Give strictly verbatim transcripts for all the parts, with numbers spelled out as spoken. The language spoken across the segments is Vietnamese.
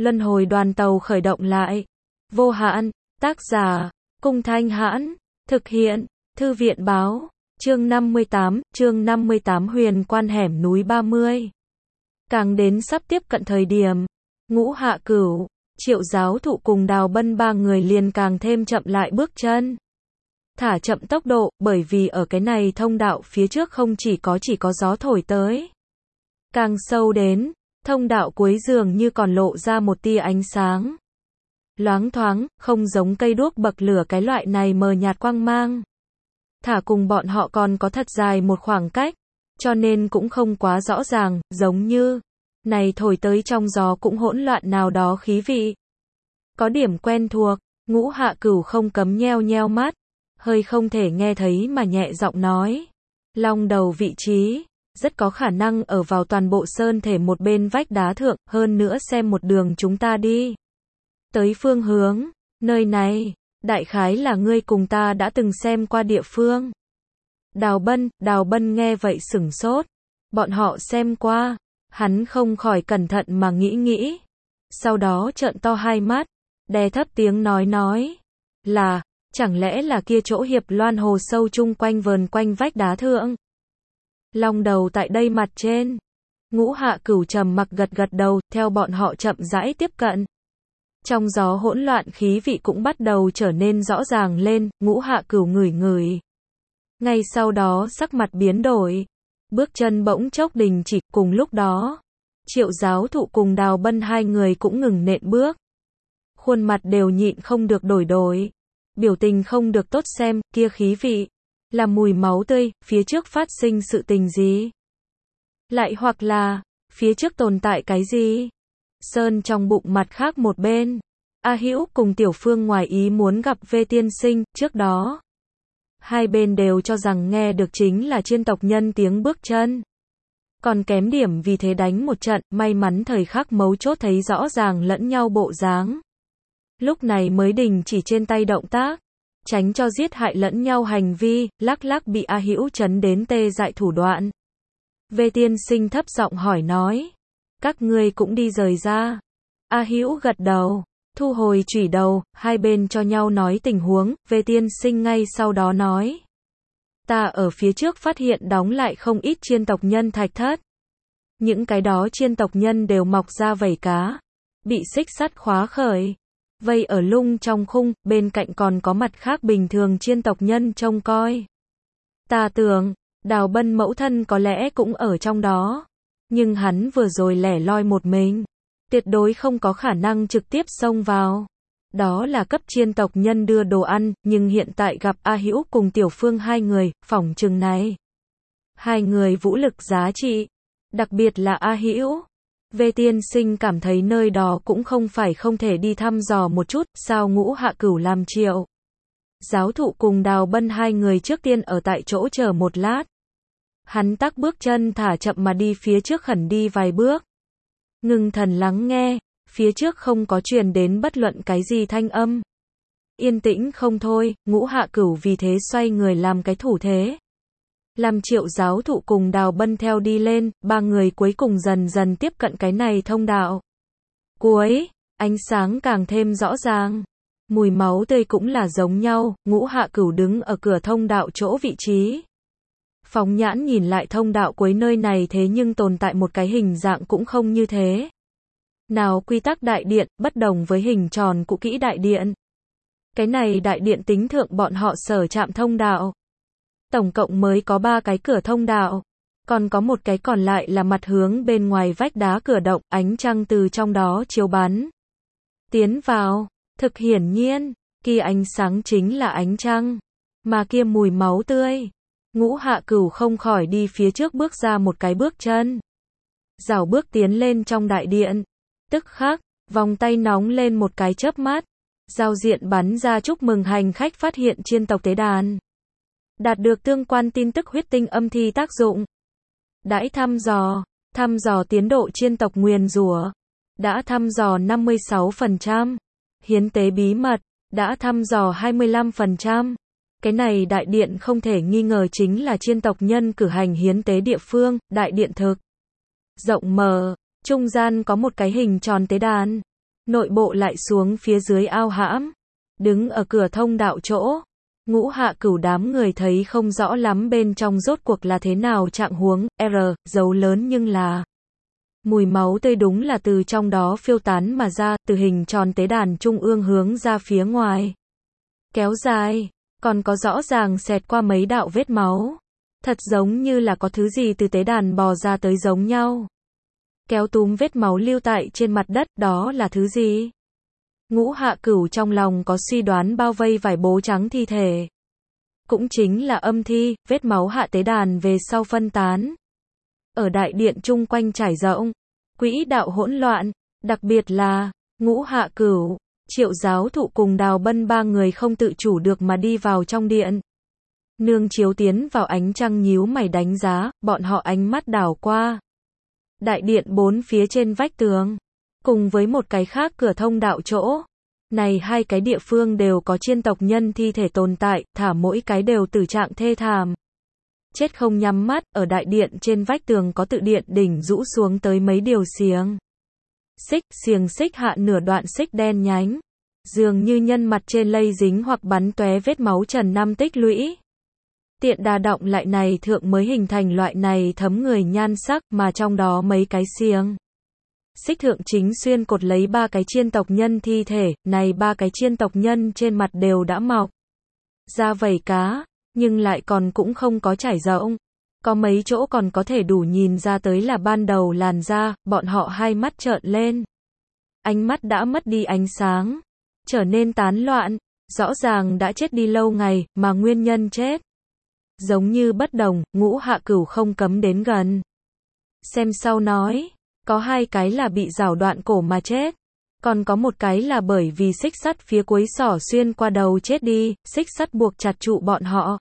Luân hồi đoàn tàu khởi động lại. Vô hạn, tác giả, Cung Thanh Hãn, thực hiện, Thư viện Báo, chương năm mươi tám, chương năm mươi tám huyền quan hẻm núi ba mươi. Càng đến sắp tiếp cận thời điểm, Ngũ Hạ Cửu, Triệu Giáo Thụ cùng Đào Bân ba người liền càng thêm chậm lại bước chân. Thả chậm tốc độ, bởi vì ở cái này thông đạo phía trước không chỉ có chỉ có gió thổi tới. Càng sâu đến, thông đạo cuối dường như còn lộ ra một tia ánh sáng. Loáng thoáng, không giống cây đuốc bậc lửa cái loại này mờ nhạt quang mang. Thả cùng bọn họ còn có thật dài một khoảng cách, cho nên cũng không quá rõ ràng, giống như, này thổi tới trong gió cũng hỗn loạn nào đó khí vị. Có điểm quen thuộc, Ngũ Hạ Cửu không cấm nheo nheo mắt, hơi không thể nghe thấy mà nhẹ giọng nói. Long đầu vị trí, rất có khả năng ở vào toàn bộ sơn thể một bên vách đá thượng, hơn nữa xem một đường chúng ta đi. Tới phương hướng, nơi này, đại khái là ngươi cùng ta đã từng xem qua địa phương. Đào Bân, Đào Bân nghe vậy sửng sốt. Bọn họ xem qua, hắn không khỏi cẩn thận mà nghĩ nghĩ. Sau đó trợn to hai mắt, đè thấp tiếng nói nói. Là, chẳng lẽ là kia chỗ hiệp loan hồ sâu chung quanh vờn quanh vách đá thượng. Long đầu tại đây mặt trên. Ngũ Hạ Cửu trầm mặc gật gật đầu, theo bọn họ chậm rãi tiếp cận. Trong gió hỗn loạn khí vị cũng bắt đầu trở nên rõ ràng lên, Ngũ Hạ Cửu ngửi ngửi. Ngay sau đó sắc mặt biến đổi. Bước chân bỗng chốc đình chỉ, cùng lúc đó. Triệu Giáo Thụ cùng Đào Bân hai người cũng ngừng nện bước. Khuôn mặt đều nhịn không được đổi đổi. Biểu tình không được tốt xem, kia khí vị. Là mùi máu tươi, phía trước phát sinh sự tình gì? Lại hoặc là, phía trước tồn tại cái gì? Sơn trong bụng mặt khác một bên. A Hữu cùng Tiểu Phương ngoài ý muốn gặp V tiên sinh, trước đó. Hai bên đều cho rằng nghe được chính là chiên tộc nhân tiếng bước chân. Còn kém điểm vì thế đánh một trận, may mắn thời khắc mấu chốt thấy rõ ràng lẫn nhau bộ dáng. Lúc này mới đình chỉ trên tay động tác. Tránh cho giết hại lẫn nhau hành vi, lắc lắc bị A Hữu chấn đến tê dại thủ đoạn. V tiên sinh thấp giọng hỏi nói. Các ngươi cũng đi rời ra. A Hữu gật đầu, thu hồi chủy đầu, hai bên cho nhau nói tình huống, V tiên sinh ngay sau đó nói. Ta ở phía trước phát hiện đóng lại không ít chiên tộc nhân thạch thất. Những cái đó chiên tộc nhân đều mọc ra vảy cá. Bị xích sắt khóa khởi. Vây ở lung trong khung, bên cạnh còn có mặt khác bình thường chiên tộc nhân trông coi. Ta tưởng, Đào Bân mẫu thân có lẽ cũng ở trong đó. Nhưng hắn vừa rồi lẻ loi một mình. Tuyệt đối không có khả năng trực tiếp xông vào. Đó là cấp chiên tộc nhân đưa đồ ăn, nhưng hiện tại gặp A Hữu cùng Tiểu Phương hai người, phỏng chừng này. Hai người vũ lực giá trị. Đặc biệt là A Hữu. V tiên sinh cảm thấy nơi đó cũng không phải không thể đi thăm dò một chút, sao Ngũ Hạ Cửu làm Triệu. Giáo Thụ cùng Đào Bân hai người trước tiên ở tại chỗ chờ một lát. Hắn tắc bước chân thả chậm mà đi phía trước khẩn đi vài bước. Ngưng thần lắng nghe, phía trước không có truyền đến bất luận cái gì thanh âm. Yên tĩnh không thôi, Ngũ Hạ Cửu vì thế xoay người làm cái thủ thế. Làm Triệu Giáo Thụ cùng Đào Bân theo đi lên, ba người cuối cùng dần dần tiếp cận cái này thông đạo. Cuối, ánh sáng càng thêm rõ ràng. Mùi máu tươi cũng là giống nhau, Ngũ Hạ Cửu đứng ở cửa thông đạo chỗ vị trí. Phóng nhãn nhìn lại thông đạo cuối nơi này thế nhưng tồn tại một cái hình dạng cũng không như thế. Nào quy tắc đại điện, bất đồng với hình tròn cũ kỹ đại điện. Cái này đại điện tính thượng bọn họ sở chạm thông đạo. Tổng cộng mới có ba cái cửa thông đạo. Còn có một cái còn lại là mặt hướng bên ngoài vách đá cửa động, ánh trăng từ trong đó chiếu bắn. Tiến vào, thực hiển nhiên, kia ánh sáng chính là ánh trăng. Mà kia mùi máu tươi. Ngũ Hạ Cửu không khỏi đi phía trước bước ra một cái bước chân. Rảo bước tiến lên trong đại điện. Tức khắc, vòng tay nóng lên một cái chớp mắt. Giao diện bắn ra chúc mừng hành khách phát hiện chiên tộc tế đàn. Đạt được tương quan tin tức huyết tinh âm thi tác dụng. Đãi thăm dò, thăm dò tiến độ chiên tộc nguyền rủa. Đã thăm dò năm mươi sáu phần trăm. Hiến tế bí mật, đã thăm dò hai mươi lăm phần trăm. Cái này đại điện không thể nghi ngờ chính là chiên tộc nhân cử hành hiến tế địa phương, đại điện thực. Rộng mở, trung gian có một cái hình tròn tế đàn. nội bộ lại xuống phía dưới ao hãm. Đứng ở cửa thông đạo chỗ, Ngũ Hạ Cửu đám người thấy không rõ lắm bên trong rốt cuộc là thế nào trạng huống, R, dấu lớn nhưng là mùi máu tươi đúng là từ trong đó phiêu tán mà ra, từ hình tròn tế đàn trung ương hướng ra phía ngoài. Kéo dài, còn có rõ ràng xẹt qua mấy đạo vết máu. Thật giống như là có thứ gì từ tế đàn bò ra tới giống nhau. Kéo túm vết máu lưu tại trên mặt đất, đó là thứ gì? Ngũ Hạ Cửu trong lòng có suy đoán bao vây vải bố trắng thi thể. Cũng chính là âm thi, vết máu hạ tế đàn về sau phân tán. Ở đại điện chung quanh trải rộng, quỹ đạo hỗn loạn, đặc biệt là, Ngũ Hạ Cửu, Triệu giáo thụ cùng Đào Bân ba người không tự chủ được mà đi vào trong điện. Nương chiếu tiến vào ánh trăng nhíu mày đánh giá, bọn họ ánh mắt đảo qua. Đại điện bốn phía trên vách tường, cùng với một cái khác cửa thông đạo chỗ. Này hai cái địa phương đều có chiên tộc nhân thi thể tồn tại, thả mỗi cái đều tử trạng thê thảm. Chết không nhắm mắt, ở đại điện trên vách tường có tự điện đỉnh rũ xuống tới mấy điều xiềng. Xích, xiềng xích hạ nửa đoạn xích đen nhánh. Dường như nhân mặt trên lây dính hoặc bắn tóe vết máu trần năm tích lũy. Tiện đà động lại này thượng mới hình thành loại này thấm người nhan sắc mà trong đó mấy cái xiềng. Xích thượng chính xuyên cột lấy ba cái chiên tộc nhân thi thể, này ba cái chiên tộc nhân trên mặt đều đã mọc da vảy cá, nhưng lại còn cũng không có trải rộng. Có mấy chỗ còn có thể đủ nhìn ra tới là ban đầu làn da, bọn họ hai mắt trợn lên. Ánh mắt đã mất đi ánh sáng, trở nên tán loạn, rõ ràng đã chết đi lâu ngày, mà nguyên nhân chết giống như bất đồng, Ngũ Hạ Cửu không cấm đến gần. Xem sau nói, có hai cái là bị rào đoạn cổ mà chết, còn có một cái là bởi vì xích sắt phía cuối xỏ xuyên qua đầu chết đi, xích sắt buộc chặt trụ bọn họ.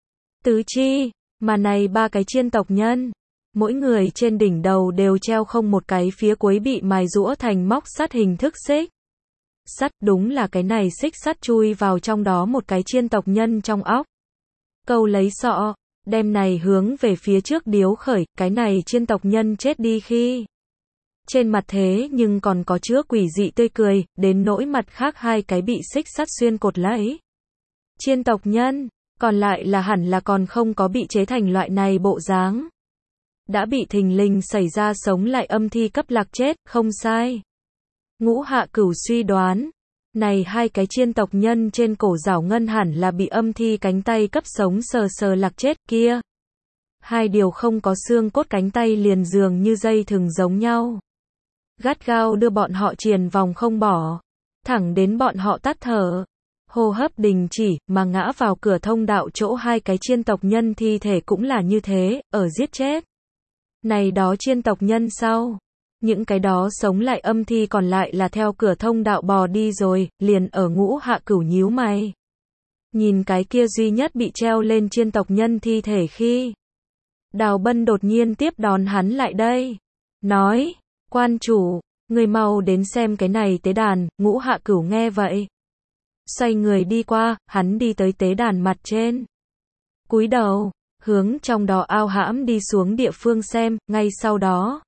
Tứ chi, mà này ba cái chiên tộc nhân, mỗi người trên đỉnh đầu đều treo không một cái phía cuối bị mài rũa thành móc sắt hình thức xích sắt, đúng là cái này xích sắt chui vào trong đó một cái chiên tộc nhân trong óc. Câu lấy sọ, đem này hướng về phía trước điếu khởi, cái này chiên tộc nhân chết đi khi trên mặt thế nhưng còn có chứa quỷ dị tươi cười, đến nỗi mặt khác hai cái bị xích sắt xuyên cột lấy. Chiên tộc nhân, còn lại là hẳn là còn không có bị chế thành loại này bộ dáng. Đã bị thình lình xảy ra sống lại âm thi cấp lạc chết, không sai. Ngũ Hạ Cửu suy đoán, này hai cái chiên tộc nhân trên cổ rảo ngân hẳn là bị âm thi cánh tay cấp sống sờ sờ lạc chết kia. Hai điều không có xương cốt cánh tay liền dường như dây thừng giống nhau. Gắt gao đưa bọn họ triền vòng không bỏ, thẳng đến bọn họ tắt thở. Hô hấp đình chỉ, mà ngã vào cửa thông đạo chỗ hai cái chiên tộc nhân thi thể cũng là như thế, ở giết chết. Này đó chiên tộc nhân sau. Những cái đó sống lại âm thi còn lại là theo cửa thông đạo bò đi rồi, liền ở Ngũ Hạ Cửu nhíu mày. Nhìn cái kia duy nhất bị treo lên chiên tộc nhân thi thể khi. Đào Bân đột nhiên tiếp đón hắn lại đây. Nói, quan chủ, người mau đến xem cái này tế đàn, Ngũ Hạ Cửu nghe vậy. Xoay người đi qua, hắn đi tới tế đàn mặt trên. Cúi đầu, hướng trong đó ao hãm đi xuống địa phương xem, ngay sau đó.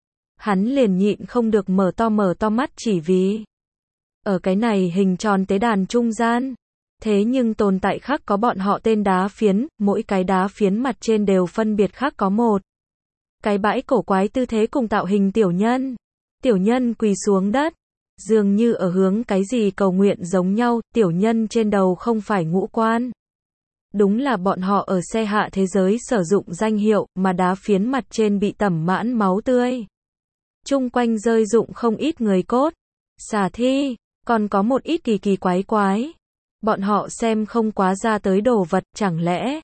Hắn liền nhịn không được mở to mở to mắt chỉ vì. Ở cái này hình tròn tế đàn trung gian. Thế nhưng tồn tại khác có bọn họ tên đá phiến, mỗi cái đá phiến mặt trên đều phân biệt khác có một. Cái bãi cổ quái tư thế cùng tạo hình tiểu nhân. Tiểu nhân quỳ xuống đất. Dường như ở hướng cái gì cầu nguyện giống nhau, tiểu nhân trên đầu không phải ngũ quan. Đúng là bọn họ ở xe hạ thế giới sử dụng danh hiệu, mà đá phiến mặt trên bị tẩm mãn máu tươi. Chung quanh rơi rụng không ít người cốt, xà thi, còn có một ít kỳ kỳ quái quái. Bọn họ xem không quá ra tới đồ vật, chẳng lẽ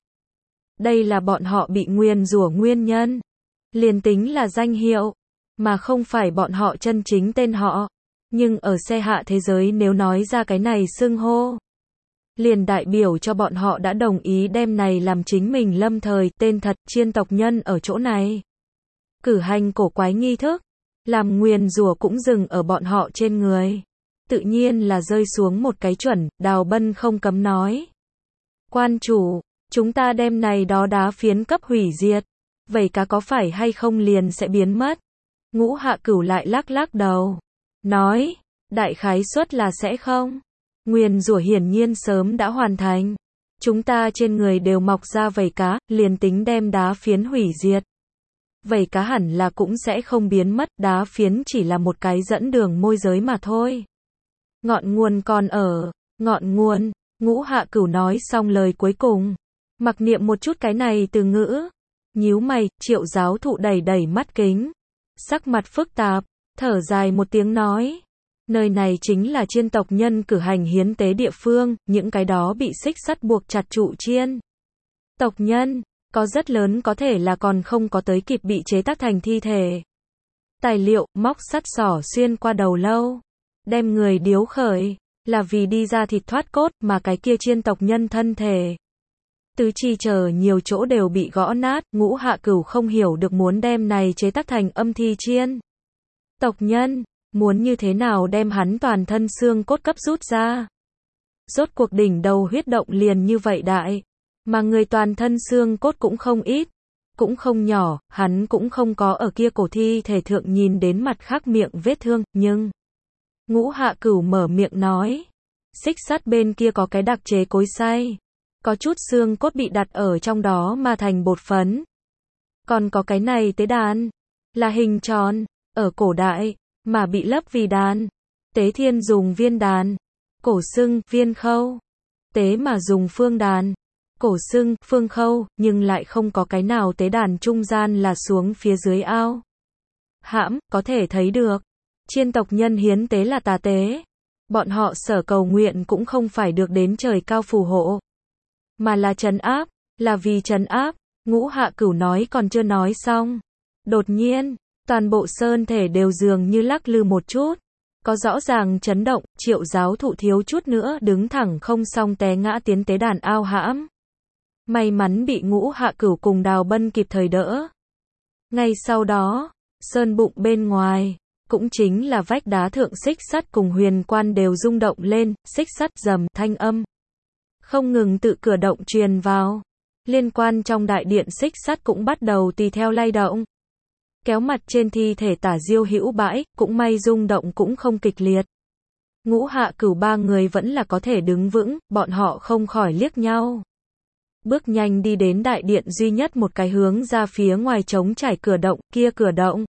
đây là bọn họ bị nguyền rủa nguyên nhân. Liền tính là danh hiệu, mà không phải bọn họ chân chính tên họ. Nhưng ở xe hạ thế giới nếu nói ra cái này xưng hô, liền đại biểu cho bọn họ đã đồng ý đem này làm chính mình lâm thời tên thật chiên tộc nhân ở chỗ này. Cử hành cổ quái nghi thức, làm nguyền rủa cũng dừng ở bọn họ trên người. Tự nhiên là rơi xuống một cái chuẩn, Đào Bân không cấm nói. Quan chủ, chúng ta đem này đó đá phiến cấp hủy diệt. Vậy cá có phải hay không liền sẽ biến mất? Ngũ Hạ Cửu lại lắc lắc đầu. Nói, Đại khái suất là sẽ không. Nguyền rủa hiển nhiên sớm đã hoàn thành. Chúng ta trên người đều mọc ra vảy cá, liền tính đem đá phiến hủy diệt. Vảy cá hẳn là cũng sẽ không biến mất, đá phiến chỉ là một cái dẫn đường môi giới mà thôi. Ngọn nguồn còn ở, ngọn nguồn, Ngũ Hạ Cửu nói xong lời cuối cùng. Mặc niệm một chút cái này từ ngữ. Nhíu mày, Triệu giáo thụ đẩy đẩy mắt kính. Sắc mặt phức tạp, thở dài một tiếng nói. Nơi này chính là chiên tộc nhân cử hành hiến tế địa phương, những cái đó bị xích sắt buộc chặt trụ chiên. Tộc nhân, có rất lớn có thể là còn không có tới kịp bị chế tác thành thi thể. Tài liệu, móc sắt sỏ xuyên qua đầu lâu. Đem người điếu khởi, là vì đi ra thịt thoát cốt mà cái kia chiên tộc nhân thân thể. Tứ chi chờ nhiều chỗ đều bị gõ nát, Ngũ Hạ Cửu không hiểu được muốn đem này chế tác thành âm thi chiên. Tộc nhân, muốn như thế nào đem hắn toàn thân xương cốt cấp rút ra. Rốt cuộc đỉnh đầu huyết động liền như vậy đại, mà người toàn thân xương cốt cũng không ít, cũng không nhỏ, hắn cũng không có ở kia cổ thi thể thượng nhìn đến mặt khác miệng vết thương, nhưng Ngũ Hạ Cửu mở miệng nói, xích sắt bên kia có cái đặc chế cối xay, có chút xương cốt bị đặt ở trong đó mà thành bột phấn. Còn có cái này tế đàn, là hình tròn, ở cổ đại, mà bị lấp vì đàn. Tế thiên dùng viên đàn, cổ xưng viên khâu. Tế mà dùng phương đàn, cổ xưng phương khâu, nhưng lại không có cái nào tế đàn trung gian là xuống phía dưới ao. Hãm, có thể thấy được. Chiên tộc nhân hiến tế là tà tế. Bọn họ sở cầu nguyện cũng không phải được đến trời cao phù hộ, mà là trấn áp, là vì trấn áp. Ngũ Hạ Cửu nói còn chưa nói xong. Đột nhiên, toàn bộ sơn thể đều dường như lắc lư một chút. Có rõ ràng chấn động, Triệu giáo thụ thiếu chút nữa đứng thẳng không xong té ngã tiến tế đàn ao hãm. May mắn bị Ngũ Hạ Cửu cùng Đào Bân kịp thời đỡ. Ngay sau đó, sơn bụng bên ngoài, cũng chính là vách đá thượng xích sắt cùng huyền quan đều rung động lên, xích sắt rầm thanh âm. Không ngừng tự cửa động truyền vào. Liên quan trong đại điện xích sắt cũng bắt đầu tùy theo lay động. Kéo mặt trên thi thể Tả Diêu hữu bãi, cũng may rung động cũng không kịch liệt. Ngũ Hạ Cửu ba người vẫn là có thể đứng vững, bọn họ không khỏi liếc nhau. Bước nhanh đi đến đại điện duy nhất một cái hướng ra phía ngoài trống trải cửa động, kia cửa động.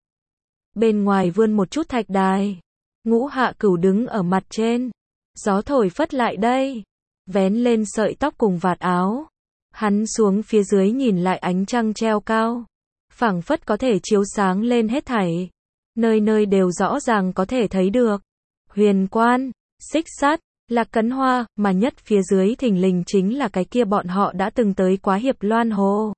Bên ngoài vươn một chút thạch đài. Ngũ Hạ Cửu đứng ở mặt trên. Gió thổi phất lại đây. Vén lên sợi tóc cùng vạt áo. Hắn xuống phía dưới nhìn lại ánh trăng treo cao. Phảng phất có thể chiếu sáng lên hết thảy. Nơi nơi đều rõ ràng có thể thấy được. Huyền quan, xích sắt, Lạc Cấn Hoa, mà nhất phía dưới thình lình chính là cái kia bọn họ đã từng tới quá Hiệp Loan Hồ.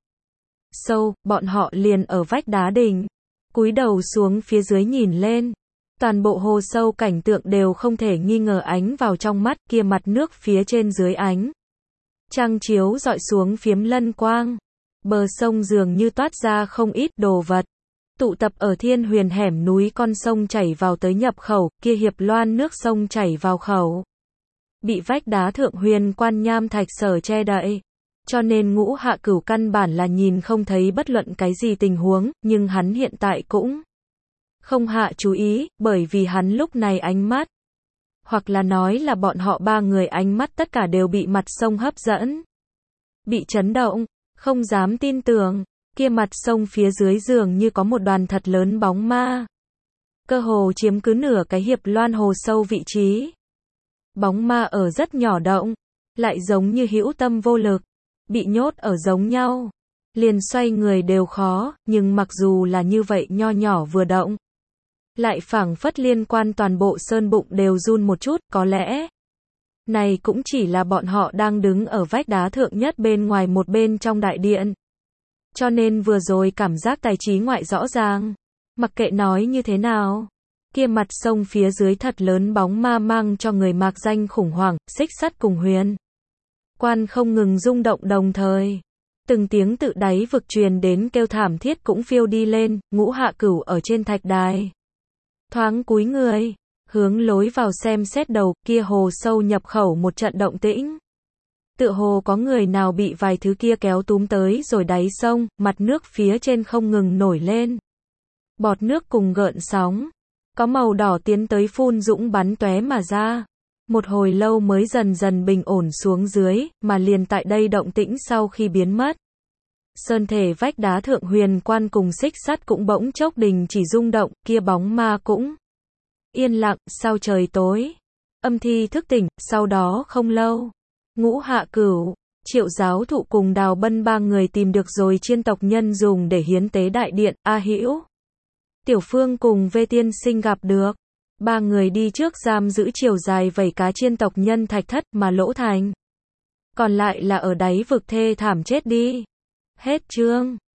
Sâu, bọn họ liền ở vách đá đỉnh. Cúi đầu xuống phía dưới nhìn lên. Toàn bộ hồ sâu cảnh tượng đều không thể nghi ngờ ánh vào trong mắt, kia mặt nước phía trên dưới ánh trăng chiếu dọi xuống phiếm lân quang. Bờ sông dường như toát ra không ít đồ vật. Tụ tập ở Thiên Huyền hẻm núi con sông chảy vào tới nhập khẩu, kia Hiệp Loan nước sông chảy vào khẩu. Bị vách đá thượng huyền quan nham thạch sở che đậy. Cho nên Ngũ Hạ Cửu căn bản là nhìn không thấy bất luận cái gì tình huống, nhưng hắn hiện tại cũng không hạ chú ý, bởi vì hắn lúc này ánh mắt, hoặc là nói là bọn họ ba người ánh mắt tất cả đều bị mặt sông hấp dẫn. Bị chấn động, không dám tin tưởng, kia mặt sông phía dưới dường như có một đoàn thật lớn bóng ma. Cơ hồ chiếm cứ nửa cái Hiệp Loan hồ sâu vị trí. Bóng ma ở rất nhỏ động, lại giống như hữu tâm vô lực, bị nhốt ở giống nhau. Liền xoay người đều khó, nhưng mặc dù là như vậy nho nhỏ vừa động, lại phảng phất liên quan toàn bộ sơn bụng đều run một chút, có lẽ này cũng chỉ là bọn họ đang đứng ở vách đá thượng nhất bên ngoài một bên trong đại điện. Cho nên vừa rồi cảm giác tài trí ngoại rõ ràng. Mặc kệ nói như thế nào, kia mặt sông phía dưới thật lớn bóng ma mang cho người mạc danh khủng hoảng, xích sắt cùng huyền quan không ngừng rung động đồng thời. Từng tiếng tự đáy vực truyền đến kêu thảm thiết cũng phiêu đi lên. Ngũ Hạ Cửu ở trên thạch đài thoáng cúi người, hướng lối vào xem xét đầu, kia hồ sâu nhập khẩu một trận động tĩnh. Tựa hồ có người nào bị vài thứ kia kéo túm tới rồi đáy sông, mặt nước phía trên không ngừng nổi lên. Bọt nước cùng gợn sóng. có màu đỏ tiến tới phun dũng bắn tóe mà ra. Một hồi lâu mới dần dần bình ổn xuống dưới, mà liền tại đây động tĩnh sau khi biến mất. Sơn thể vách đá thượng huyền quan cùng xích sắt cũng bỗng chốc đình chỉ rung động, kia bóng ma cũng yên lặng, sau trời tối. Âm thi thức tỉnh, sau đó không lâu. Ngũ Hạ Cửu, Triệu giáo thụ cùng Đào Bân ba người tìm được rồi chiên tộc nhân dùng để hiến tế đại điện, A Hữu, Tiểu Phương cùng Vê Tiên Sinh gặp được. Ba người đi trước giam giữ chiều dài vảy cá chiên tộc nhân thạch thất mà lỗ thành. Còn lại là ở đáy vực thê thảm chết đi. Hết chương.